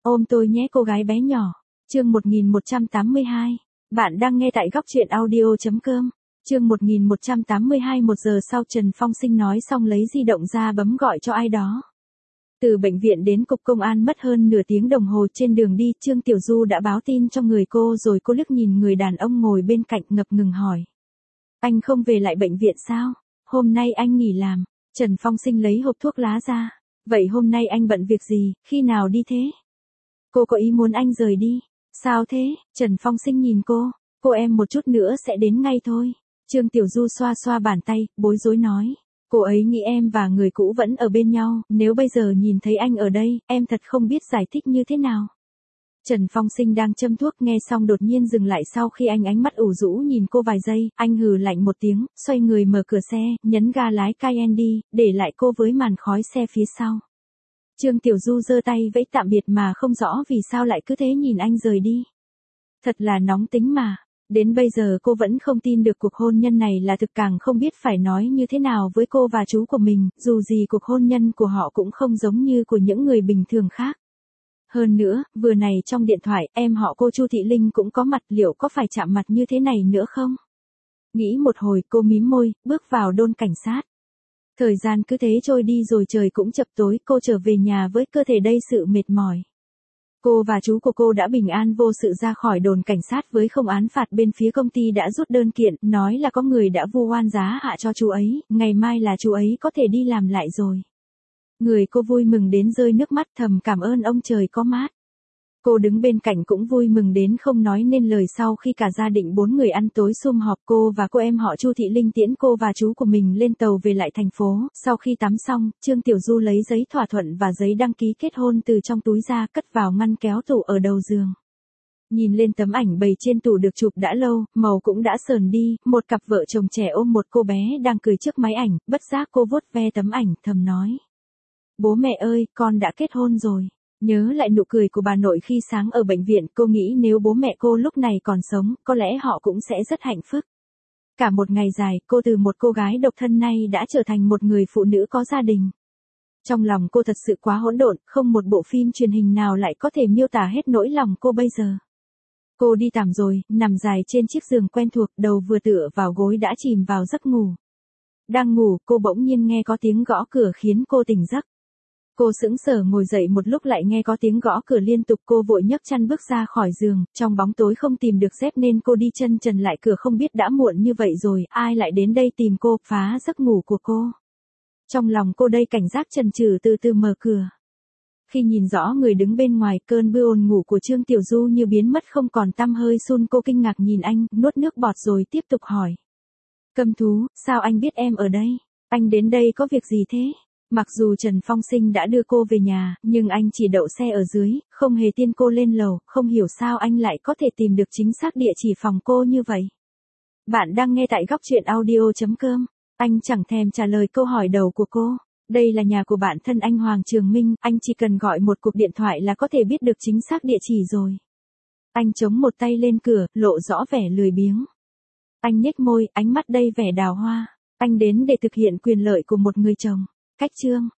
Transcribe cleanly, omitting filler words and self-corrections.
Ôm tôi nhé cô gái bé nhỏ. Chương 1182. Bạn đang nghe tại góc truyện audio.com. Chương 1182. 1 giờ sau Trần Phong Sinh nói xong lấy di động ra bấm gọi cho ai đó. Từ bệnh viện đến cục công an mất hơn nửa tiếng đồng hồ, trên đường đi Trương Tiểu Du đã báo tin cho người cô rồi. Cô liếc nhìn người đàn ông ngồi bên cạnh ngập ngừng hỏi. Anh không về lại bệnh viện sao? Hôm nay anh nghỉ làm. Trần Phong Sinh lấy hộp thuốc lá ra. Vậy hôm nay anh bận việc gì, khi nào đi thế? Cô có ý muốn anh rời đi. Sao thế? Trần Phong Sinh nhìn cô em một chút nữa sẽ đến ngay thôi. Trương Tiểu Du xoa xoa bàn tay, bối rối nói. Cô ấy nghĩ em và người cũ vẫn ở bên nhau, nếu bây giờ nhìn thấy anh ở đây, em thật không biết giải thích như thế nào. Trần Phong Sinh đang châm thuốc nghe xong đột nhiên dừng lại sau khi anh ánh mắt ủ rũ nhìn cô vài giây, anh hừ lạnh một tiếng, xoay người mở cửa xe, nhấn ga lái Cayenne đi, để lại cô với màn khói xe phía sau. Trương Tiểu Du giơ tay vẫy tạm biệt mà không rõ vì sao lại cứ thế nhìn anh rời đi. Thật là nóng tính mà. Đến bây giờ cô vẫn không tin được cuộc hôn nhân này là thực, càng không biết phải nói như thế nào với cô và chú của mình, dù gì cuộc hôn nhân của họ cũng không giống như của những người bình thường khác. Hơn nữa, vừa này trong điện thoại, em họ cô Chu Thị Linh cũng có mặt, liệu có phải chạm mặt như thế này nữa không? Nghĩ một hồi, cô mím môi, bước vào đồn cảnh sát. Thời gian cứ thế trôi đi rồi trời cũng chập tối, cô trở về nhà với cơ thể đầy sự mệt mỏi. Cô và chú của cô đã bình an vô sự ra khỏi đồn cảnh sát với không án phạt. Bên phía công ty đã rút đơn kiện, nói là có người đã vu oan giá hạ cho chú ấy, ngày mai là chú ấy có thể đi làm lại rồi. Người cô vui mừng đến rơi nước mắt, thầm cảm ơn ông trời có mát. Cô đứng bên cạnh cũng vui mừng đến không nói nên lời. Sau khi cả gia đình 4 người ăn tối sum họp, cô và cô em họ Chu Thị Linh tiễn cô và chú của mình lên tàu về lại thành phố. Sau khi tắm xong, Trương Tiểu Du lấy giấy thỏa thuận và giấy đăng ký kết hôn từ trong túi ra, cất vào ngăn kéo tủ ở đầu giường. Nhìn lên tấm ảnh bày trên tủ được chụp đã lâu, màu cũng đã sờn đi, một cặp vợ chồng trẻ ôm một cô bé đang cười trước máy ảnh, bất giác cô vuốt ve tấm ảnh, thầm nói. Bố mẹ ơi, con đã kết hôn rồi. Nhớ lại nụ cười của bà nội khi sáng ở bệnh viện, cô nghĩ nếu bố mẹ cô lúc này còn sống, có lẽ họ cũng sẽ rất hạnh phúc. Cả một ngày dài, cô từ một cô gái độc thân nay đã trở thành một người phụ nữ có gia đình. Trong lòng cô thật sự quá hỗn độn, không một bộ phim truyền hình nào lại có thể miêu tả hết nỗi lòng cô bây giờ. Cô đi tắm rồi, nằm dài trên chiếc giường quen thuộc, đầu vừa tựa vào gối đã chìm vào giấc ngủ. Đang ngủ, cô bỗng nhiên nghe có tiếng gõ cửa khiến cô tỉnh giấc. Cô sững sờ ngồi dậy một lúc lại nghe có tiếng gõ cửa liên tục, cô vội nhấc chăn bước ra khỏi giường, trong bóng tối không tìm được dép nên cô đi chân trần lại cửa, không biết đã muộn như vậy rồi, ai lại đến đây tìm cô, phá giấc ngủ của cô. Trong lòng cô đây cảnh giác chần chừ từ từ mở cửa. Khi nhìn rõ người đứng bên ngoài, cơn buồn ngủ của Trương Tiểu Du như biến mất không còn tăm hơi. Cô kinh ngạc nhìn anh, nuốt nước bọt rồi tiếp tục hỏi. Câm thú, sao anh biết em ở đây? Anh đến đây có việc gì thế? Mặc dù Trần Phong Sinh đã đưa cô về nhà, nhưng anh chỉ đậu xe ở dưới, không hề tiên cô lên lầu, không hiểu sao anh lại có thể tìm được chính xác địa chỉ phòng cô như vậy. Bạn đang nghe tại góc truyện audio.com. Anh chẳng thèm trả lời câu hỏi đầu của cô. Đây là nhà của bạn thân anh Hoàng Trường Minh, anh chỉ cần gọi một cuộc điện thoại là có thể biết được chính xác địa chỉ rồi. Anh chống một tay lên cửa, lộ rõ vẻ lười biếng. Anh nhếch môi, ánh mắt đầy vẻ đào hoa. Anh đến để thực hiện quyền lợi của một người chồng. Cách chương